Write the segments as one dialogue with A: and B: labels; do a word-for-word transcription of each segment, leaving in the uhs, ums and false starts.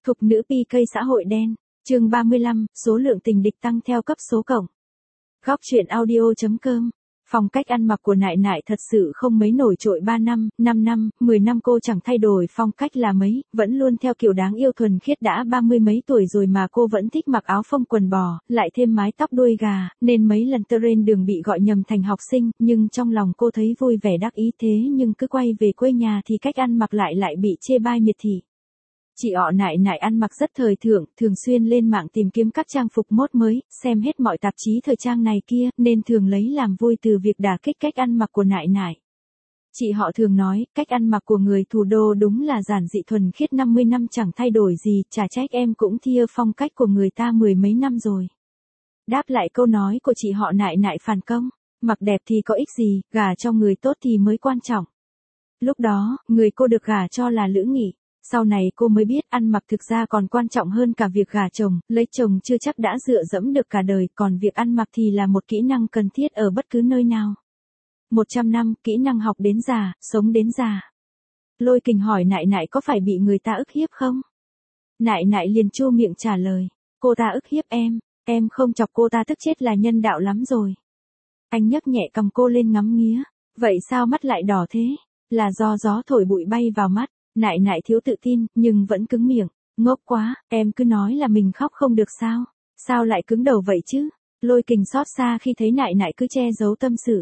A: Thục nữ pi cây xã hội đen, chương ba mươi lăm, số lượng tình địch tăng theo cấp số cộng. Góc truyện audio chấm com. Phong cách ăn mặc của nại nại thật sự không mấy nổi trội ba năm, năm năm, mười năm cô chẳng thay đổi phong cách là mấy, vẫn luôn theo kiểu đáng yêu thuần khiết đã ba mươi mấy tuổi rồi mà cô vẫn thích mặc áo phông quần bò, lại thêm mái tóc đuôi gà, nên mấy lần trên đường bị gọi nhầm thành học sinh, nhưng trong lòng cô thấy vui vẻ đắc ý thế nhưng cứ quay về quê nhà thì cách ăn mặc lại lại bị chê bai miệt thị. Chị họ nại nại ăn mặc rất thời thượng, thường xuyên lên mạng tìm kiếm các trang phục mốt mới, xem hết mọi tạp chí thời trang này kia, nên thường lấy làm vui từ việc đả kích cách ăn mặc của nại nại. Chị họ thường nói, cách ăn mặc của người thủ đô đúng là giản dị thuần khiết năm mươi năm chẳng thay đổi gì, chả trách em cũng thia phong cách của người ta mười mấy năm rồi. Đáp lại câu nói của chị họ nại nại phản công, mặc đẹp thì có ích gì, gả cho người tốt thì mới quan trọng. Lúc đó, người cô được gả cho là Lữ Nghị. Sau này cô mới biết ăn mặc thực ra còn quan trọng hơn cả việc gả chồng, lấy chồng chưa chắc đã dựa dẫm được cả đời, còn việc ăn mặc thì là một kỹ năng cần thiết ở bất cứ nơi nào. một trăm năm, kỹ năng học đến già, sống đến già. Lôi Kình hỏi nại nại có phải bị người ta ức hiếp không? Nại nại liền chu miệng trả lời, cô ta ức hiếp em, em không chọc cô ta tức chết là nhân đạo lắm rồi. Anh nhấc nhẹ cầm cô lên ngắm nghía, vậy sao mắt lại đỏ thế? Là do gió thổi bụi bay vào mắt. Nại nại thiếu tự tin, nhưng vẫn cứng miệng, ngốc quá, em cứ nói là mình khóc không được sao, sao lại cứng đầu vậy chứ? Lôi Kình xót xa khi thấy nại nại cứ che giấu tâm sự.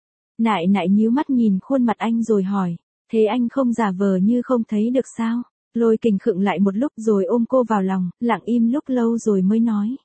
A: Nại nại nhíu mắt nhìn khuôn mặt anh rồi hỏi, thế anh không giả vờ như không thấy được sao? Lôi Kình khựng lại một lúc rồi ôm cô vào lòng, lặng im lúc lâu rồi mới nói.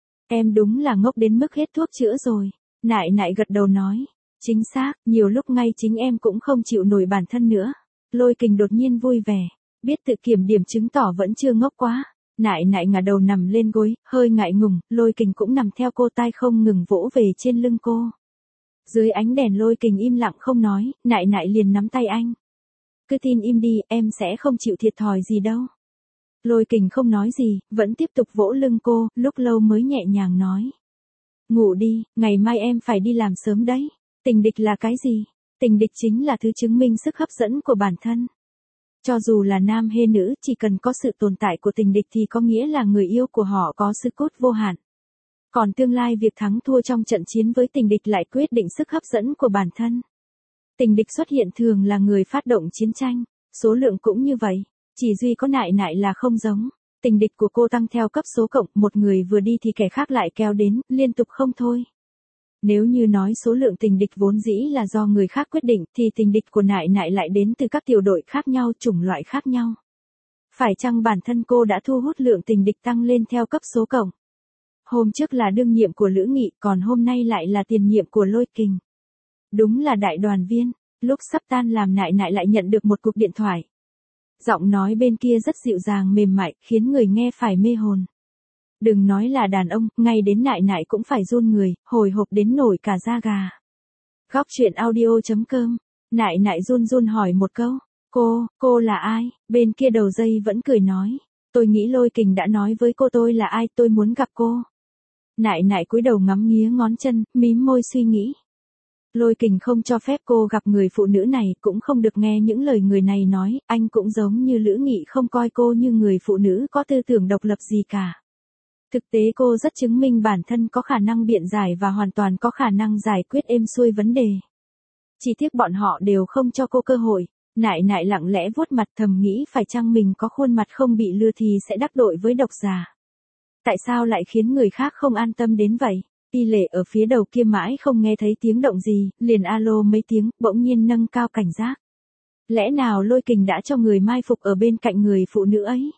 A: Em đúng là ngốc đến mức hết thuốc chữa rồi. Nại nại gật đầu nói, chính xác, nhiều lúc ngay chính em cũng không chịu nổi bản thân nữa. Lôi Kình đột nhiên vui vẻ, biết tự kiểm điểm chứng tỏ vẫn chưa ngốc quá. Nại nại ngả đầu nằm lên gối, hơi ngại ngùng, Lôi Kình cũng nằm theo cô tai không ngừng vỗ về trên lưng cô. Dưới ánh đèn Lôi Kình im lặng không nói, nại nại liền nắm tay anh. Cứ tin im đi, em sẽ không chịu thiệt thòi gì đâu. Lôi Kình không nói gì, vẫn tiếp tục vỗ lưng cô, lúc lâu mới nhẹ nhàng nói. Ngủ đi, ngày mai em phải đi làm sớm đấy. Tình địch là cái gì? Tình địch chính là thứ chứng minh sức hấp dẫn của bản thân. Cho dù là nam hay nữ, chỉ cần có sự tồn tại của tình địch thì có nghĩa là người yêu của họ có sức hút vô hạn. Còn tương lai việc thắng thua trong trận chiến với tình địch lại quyết định sức hấp dẫn của bản thân. Tình địch xuất hiện thường là người phát động chiến tranh, số lượng cũng như vậy, chỉ duy có nại nại là không giống. Tình địch của cô tăng theo cấp số cộng, một người vừa đi thì kẻ khác lại kéo đến, liên tục không thôi. Nếu như nói số lượng tình địch vốn dĩ là do người khác quyết định, thì tình địch của nại nại lại đến từ các tiểu đội khác nhau, chủng loại khác nhau. Phải chăng bản thân cô đã thu hút lượng tình địch tăng lên theo cấp số cộng? Hôm trước là đương nhiệm của Lữ Nghị, còn hôm nay lại là tiền nhiệm của Lôi Kình. Đúng là đại đoàn viên, lúc sắp tan làm nại nại lại nhận được một cuộc điện thoại. Giọng nói bên kia rất dịu dàng mềm mại, khiến người nghe phải mê hồn. Đừng nói là đàn ông, ngay đến nại nại cũng phải run người, hồi hộp đến nổi cả da gà. Góc truyện audio chấm com. Nại nại run run hỏi một câu. Cô, cô là ai? Bên kia đầu dây vẫn cười nói. Tôi nghĩ Lôi Kình đã nói với cô tôi là ai, tôi muốn gặp cô. Nại nại cúi đầu ngắm nghía ngón chân, mím môi suy nghĩ. Lôi Kình không cho phép cô gặp người phụ nữ này, cũng không được nghe những lời người này nói, anh cũng giống như Lữ Nghị không coi cô như người phụ nữ có tư tưởng độc lập gì cả. Thực tế cô rất chứng minh bản thân có khả năng biện giải và hoàn toàn có khả năng giải quyết êm xuôi vấn đề. Chỉ tiếc bọn họ đều không cho cô cơ hội. Nại nại lặng lẽ vuốt mặt thầm nghĩ phải chăng mình có khuôn mặt không bị lừa thì sẽ đắc tội với độc giả. Tại sao lại khiến người khác không an tâm đến vậy? Y Lệ ở phía đầu kia mãi không nghe thấy tiếng động gì, liền alo mấy tiếng, bỗng nhiên nâng cao cảnh giác. Lẽ nào Lôi Kình đã cho người mai phục ở bên cạnh người phụ nữ ấy?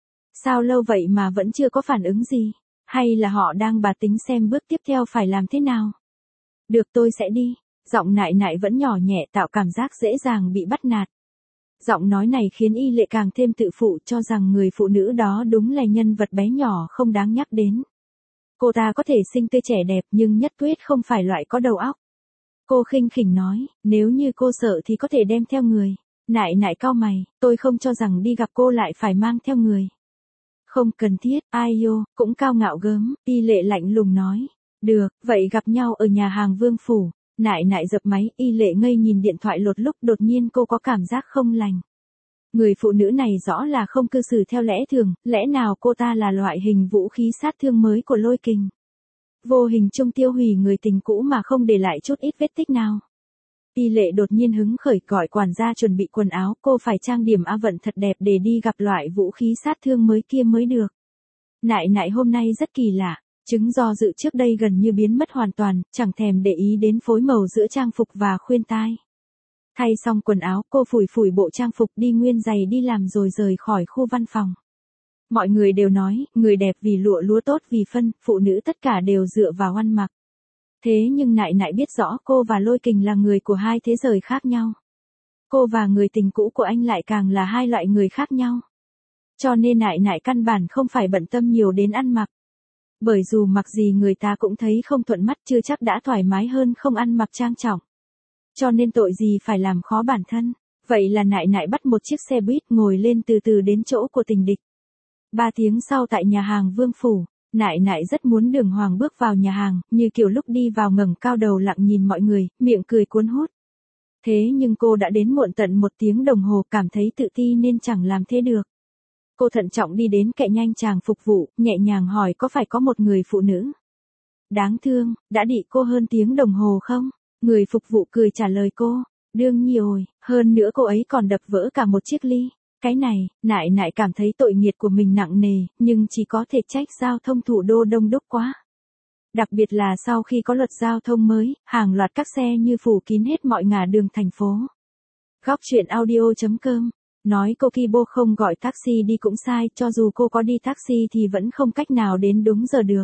A: Sao lâu vậy mà vẫn chưa có phản ứng gì? Hay là họ đang bà tính xem bước tiếp theo phải làm thế nào? Được, tôi sẽ đi. Giọng nại nại vẫn nhỏ nhẹ tạo cảm giác dễ dàng bị bắt nạt. Giọng nói này khiến Y Lệ càng thêm tự phụ cho rằng người phụ nữ đó đúng là nhân vật bé nhỏ không đáng nhắc đến. Cô ta có thể xinh tươi trẻ đẹp nhưng nhất quyết không phải loại có đầu óc. Cô khinh khỉnh nói, nếu như cô sợ thì có thể đem theo người. Nại nại cau mày, tôi không cho rằng đi gặp cô lại phải mang theo người. Không cần thiết, ai yo, cũng cao ngạo gớm, Y Lệ lạnh lùng nói. Được, vậy gặp nhau ở nhà hàng Vương Phủ. Nại nại dập máy, Y Lệ ngây nhìn điện thoại lột lúc đột nhiên cô có cảm giác không lành. Người phụ nữ này rõ là không cư xử theo lẽ thường, lẽ nào cô ta là loại hình vũ khí sát thương mới của Lôi Kình. Vô hình chung tiêu hủy người tình cũ mà không để lại chút ít vết tích nào. Y Lệ đột nhiên hứng khởi gọi quản gia chuẩn bị quần áo, cô phải trang điểm A Vận thật đẹp để đi gặp loại vũ khí sát thương mới kia mới được. Nại nại hôm nay rất kỳ lạ, chứng do dự trước đây gần như biến mất hoàn toàn, chẳng thèm để ý đến phối màu giữa trang phục và khuyên tai. Thay xong quần áo, cô phủi phủi bộ trang phục đi nguyên giày đi làm rồi rời khỏi khu văn phòng. Mọi người đều nói, người đẹp vì lụa lúa tốt vì phân, phụ nữ tất cả đều dựa vào ăn mặc. Thế nhưng nại nại biết rõ cô và Lôi Kình là người của hai thế giới khác nhau. Cô và người tình cũ của anh lại càng là hai loại người khác nhau. Cho nên nại nại căn bản không phải bận tâm nhiều đến ăn mặc. Bởi dù mặc gì người ta cũng thấy không thuận mắt chưa chắc đã thoải mái hơn không ăn mặc trang trọng. Cho nên tội gì phải làm khó bản thân. Vậy là nại nại bắt một chiếc xe buýt ngồi lên từ từ đến chỗ của tình địch. Ba tiếng sau tại nhà hàng Vương Phủ, nại nại rất muốn Đường Hoàng bước vào nhà hàng, như kiểu lúc đi vào ngẩng cao đầu lặng nhìn mọi người, miệng cười cuốn hút. Thế nhưng cô đã đến muộn tận một tiếng đồng hồ, cảm thấy tự ti nên chẳng làm thế được. Cô thận trọng đi đến cạnh nhanh chàng phục vụ, nhẹ nhàng hỏi có phải có một người phụ nữ. Đáng thương, đã đị cô hơn tiếng đồng hồ không? Người phục vụ cười trả lời cô, đương nhiên rồi, hơn nữa cô ấy còn đập vỡ cả một chiếc ly. Cái này, nại nại cảm thấy tội nghiệp của mình nặng nề, nhưng chỉ có thể trách giao thông thủ đô đông đúc quá. Đặc biệt là sau khi có luật giao thông mới, hàng loạt các xe như phủ kín hết mọi ngả đường thành phố. Góc truyện audio chấm com nói cô Kibo không gọi taxi đi cũng sai, cho dù cô có đi taxi thì vẫn không cách nào đến đúng giờ được.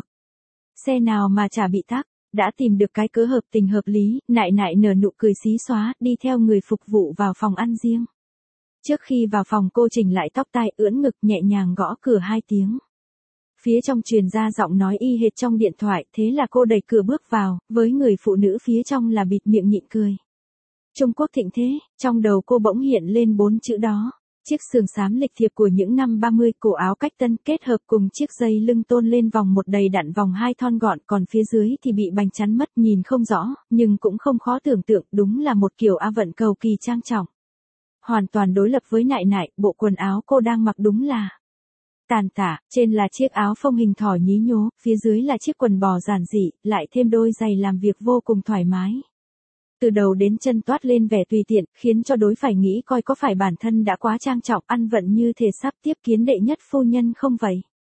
A: Xe nào mà chả bị tắc, đã tìm được cái cớ hợp tình hợp lý, nại nại nở nụ cười xí xóa, đi theo người phục vụ vào phòng ăn riêng. Trước khi vào phòng cô chỉnh lại tóc tai ưỡn ngực nhẹ nhàng gõ cửa hai tiếng. Phía trong truyền ra giọng nói y hệt trong điện thoại, thế là cô đẩy cửa bước vào, với người phụ nữ phía trong là bịt miệng nhịn cười. Trung Quốc thịnh thế, trong đầu cô bỗng hiện lên bốn chữ đó. Chiếc sườn xám lịch thiệp của những năm ba mươi, cổ áo cách tân kết hợp cùng chiếc dây lưng tôn lên vòng một đầy đặn vòng hai thon gọn, còn phía dưới thì bị bành chắn mất, nhìn không rõ, nhưng cũng không khó tưởng tượng, đúng là một kiểu A Vận cầu kỳ trang trọng. Hoàn toàn đối lập với nại nại, bộ quần áo cô đang mặc đúng là tàn tả, trên là chiếc áo phông hình thỏ nhí nhố, phía dưới là chiếc quần bò giản dị, lại thêm đôi giày làm việc vô cùng thoải mái. Từ đầu đến chân toát lên vẻ tùy tiện, khiến cho đối phải nghĩ coi có phải bản thân đã quá trang trọng ăn vận như thể sắp tiếp kiến đệ nhất phu nhân không vậy.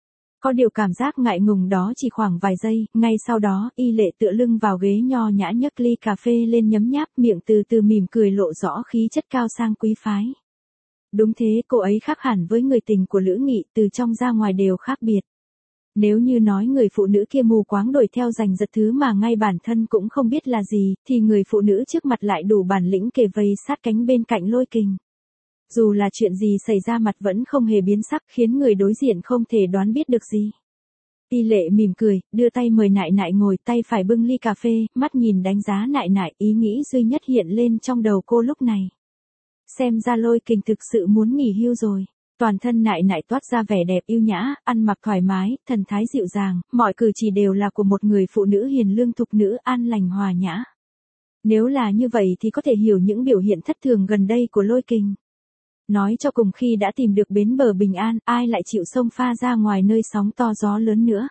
A: Có điều cảm giác ngại ngùng đó chỉ khoảng vài giây, ngay sau đó, Y Lệ tựa lưng vào ghế nho nhã nhấc ly cà phê lên nhấm nháp, miệng từ từ mỉm cười lộ rõ khí chất cao sang quý phái. Đúng thế, cô ấy khác hẳn với người tình của Lữ Nghị, từ trong ra ngoài đều khác biệt. Nếu như nói người phụ nữ kia mù quáng đuổi theo giành giật thứ mà ngay bản thân cũng không biết là gì, thì người phụ nữ trước mặt lại đủ bản lĩnh kề vây sát cánh bên cạnh Lôi Kình. Dù là chuyện gì xảy ra mặt vẫn không hề biến sắc, khiến người đối diện không thể đoán biết được gì. Y Lệ mỉm cười, đưa tay mời nại nại ngồi, tay phải bưng ly cà phê, mắt nhìn đánh giá nại nại, ý nghĩ duy nhất hiện lên trong đầu cô lúc này. Xem ra Lôi Kình thực sự muốn nghỉ hưu rồi. Toàn thân nại nại toát ra vẻ đẹp yêu nhã, ăn mặc thoải mái, thần thái dịu dàng, mọi cử chỉ đều là của một người phụ nữ hiền lương thục nữ an lành hòa nhã. Nếu là như vậy thì có thể hiểu những biểu hiện thất thường gần đây của Lôi Kình. Nói cho cùng khi đã tìm được bến bờ bình an, ai lại chịu xông pha ra ngoài nơi sóng to gió lớn nữa.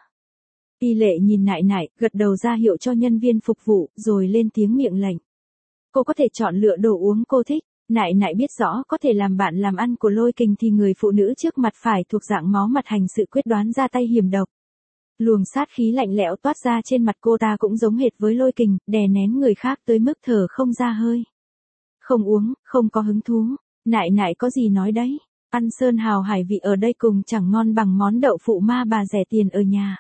A: Y Lệ nhìn nại nại, gật đầu ra hiệu cho nhân viên phục vụ, rồi lên tiếng miệng lệnh. Cô có thể chọn lựa đồ uống cô thích. Nại nại biết rõ có thể làm bạn làm ăn của Lôi Kình thì người phụ nữ trước mặt phải thuộc dạng máu mặt hành sự quyết đoán ra tay hiểm độc. Luồng sát khí lạnh lẽo toát ra trên mặt cô ta cũng giống hệt với Lôi Kình, đè nén người khác tới mức thở không ra hơi. Không uống, không có hứng thú. Nại nại có gì nói đấy. Ăn sơn hào hải vị ở đây cùng chẳng ngon bằng món đậu phụ ma bà rẻ tiền ở nhà.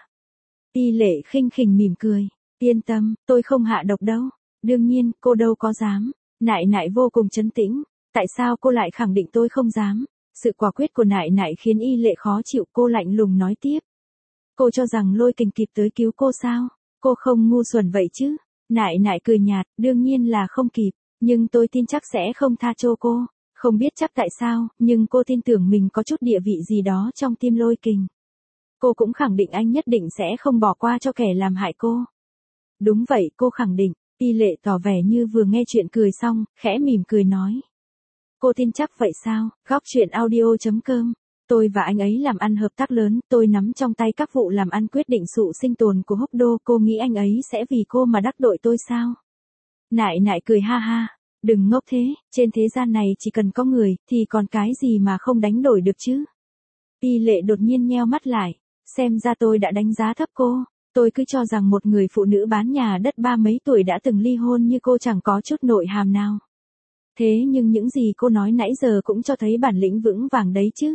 A: Y Lệ khinh khỉnh mỉm cười. Yên tâm, tôi không hạ độc đâu. Đương nhiên, cô đâu có dám. Nại nại vô cùng trấn tĩnh. Tại sao cô lại khẳng định tôi không dám? Sự quả quyết của nại nại khiến Y Lệ khó chịu, cô lạnh lùng nói tiếp. Cô cho rằng Lôi Kình kịp tới cứu cô sao? Cô không ngu xuẩn vậy chứ? Nại nại cười nhạt, đương nhiên là không kịp, nhưng tôi tin chắc sẽ không tha cho cô. Không biết chắc tại sao, nhưng cô tin tưởng mình có chút địa vị gì đó trong tim Lôi Kình. Cô cũng khẳng định anh nhất định sẽ không bỏ qua cho kẻ làm hại cô. Đúng vậy, cô khẳng định. Y Lệ tỏ vẻ như vừa nghe chuyện cười xong, khẽ mỉm cười nói. Cô tin chắc vậy sao? Góc chuyện audio.com. Tôi và anh ấy làm ăn hợp tác lớn, tôi nắm trong tay các vụ làm ăn quyết định sự sinh tồn của Húc Đô, cô nghĩ anh ấy sẽ vì cô mà đắc tội tôi sao? Nại nại cười ha ha, đừng ngốc thế, trên thế gian này chỉ cần có người, thì còn cái gì mà không đánh đổi được chứ? Y Lệ đột nhiên nheo mắt lại, xem ra tôi đã đánh giá thấp cô, tôi cứ cho rằng một người phụ nữ bán nhà đất ba mấy tuổi đã từng ly hôn như cô chẳng có chút nội hàm nào. Thế nhưng những gì cô nói nãy giờ cũng cho thấy bản lĩnh vững vàng đấy chứ.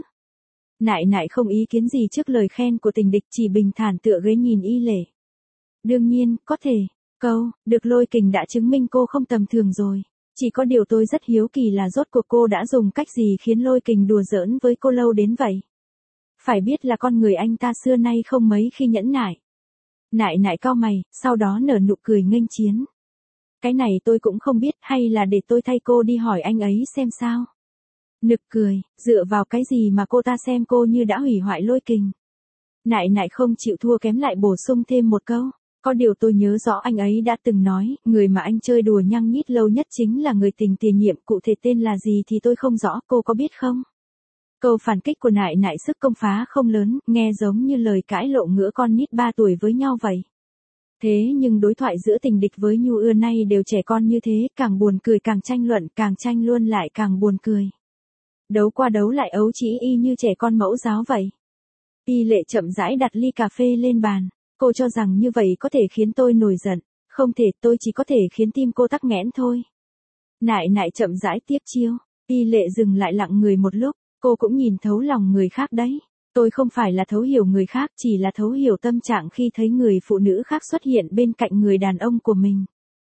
A: Nại nại không ý kiến gì trước lời khen của tình địch, chỉ bình thản tựa ghế nhìn Y Lệ. Đương nhiên, có thể, câu, được Lôi Kình đã chứng minh cô không tầm thường rồi. Chỉ có điều tôi rất hiếu kỳ là rốt cuộc cô đã dùng cách gì khiến Lôi Kình đùa giỡn với cô lâu đến vậy. Phải biết là con người anh ta xưa nay không mấy khi nhẫn nại. Nại nại cau mày, sau đó nở nụ cười nghênh chiến. Cái này tôi cũng không biết, hay là để tôi thay cô đi hỏi anh ấy xem sao. Nực cười, dựa vào cái gì mà cô ta xem cô như đã hủy hoại Lôi Kình. Nại nại không chịu thua kém lại bổ sung thêm một câu. Có điều tôi nhớ rõ anh ấy đã từng nói, người mà anh chơi đùa nhăng nhít lâu nhất chính là người tình tiền nhiệm, cụ thể tên là gì thì tôi không rõ, cô có biết không? Câu phản kích của nại nại sức công phá không lớn, nghe giống như lời cãi lộn ngửa con nít ba tuổi với nhau vậy. Thế nhưng đối thoại giữa tình địch với Nhu Ưa nay đều trẻ con như thế, càng buồn cười càng tranh luận, càng tranh luôn lại càng buồn cười. Đấu qua đấu lại ấu trĩ y như trẻ con mẫu giáo vậy. Y Lệ chậm rãi đặt ly cà phê lên bàn, cô cho rằng như vậy có thể khiến tôi nổi giận, không thể, tôi chỉ có thể khiến tim cô tắc nghẽn thôi. Nại nại chậm rãi tiếp chiêu, Y Lệ dừng lại lặng người một lúc, cô cũng nhìn thấu lòng người khác đấy. Tôi không phải là thấu hiểu người khác, chỉ là thấu hiểu tâm trạng khi thấy người phụ nữ khác xuất hiện bên cạnh người đàn ông của mình.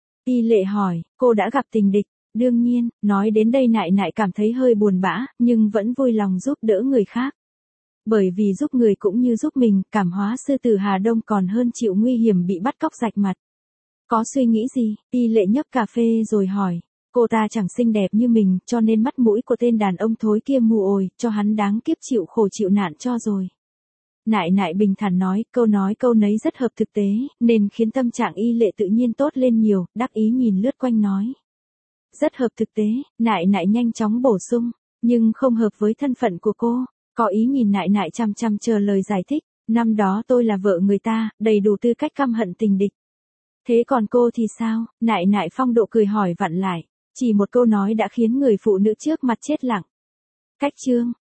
A: Y Lệ hỏi, cô đã gặp tình địch? Đương nhiên, nói đến đây nại nại cảm thấy hơi buồn bã, nhưng vẫn vui lòng giúp đỡ người khác. Bởi vì giúp người cũng như giúp mình, cảm hóa sư tử Hà Đông còn hơn chịu nguy hiểm bị bắt cóc rạch mặt. Có suy nghĩ gì? Y Lệ nhấp cà phê rồi hỏi. Cô ta chẳng xinh đẹp như mình, cho nên mắt mũi của tên đàn ông thối kia mù ồi, cho hắn đáng kiếp chịu khổ chịu nạn cho rồi. Nại nại bình thản nói, câu nói câu nấy rất hợp thực tế, nên khiến tâm trạng Y Lệ tự nhiên tốt lên nhiều, đắc ý nhìn lướt quanh nói. Rất hợp thực tế, nại nại nhanh chóng bổ sung, nhưng không hợp với thân phận của cô, có ý nhìn nại nại chăm chăm chờ lời giải thích, năm đó tôi là vợ người ta, đầy đủ tư cách căm hận tình địch. Thế còn cô thì sao? Nại nại phong độ cười hỏi vặn lại. Chỉ một câu nói đã khiến người phụ nữ trước mặt chết lặng. Cách chương,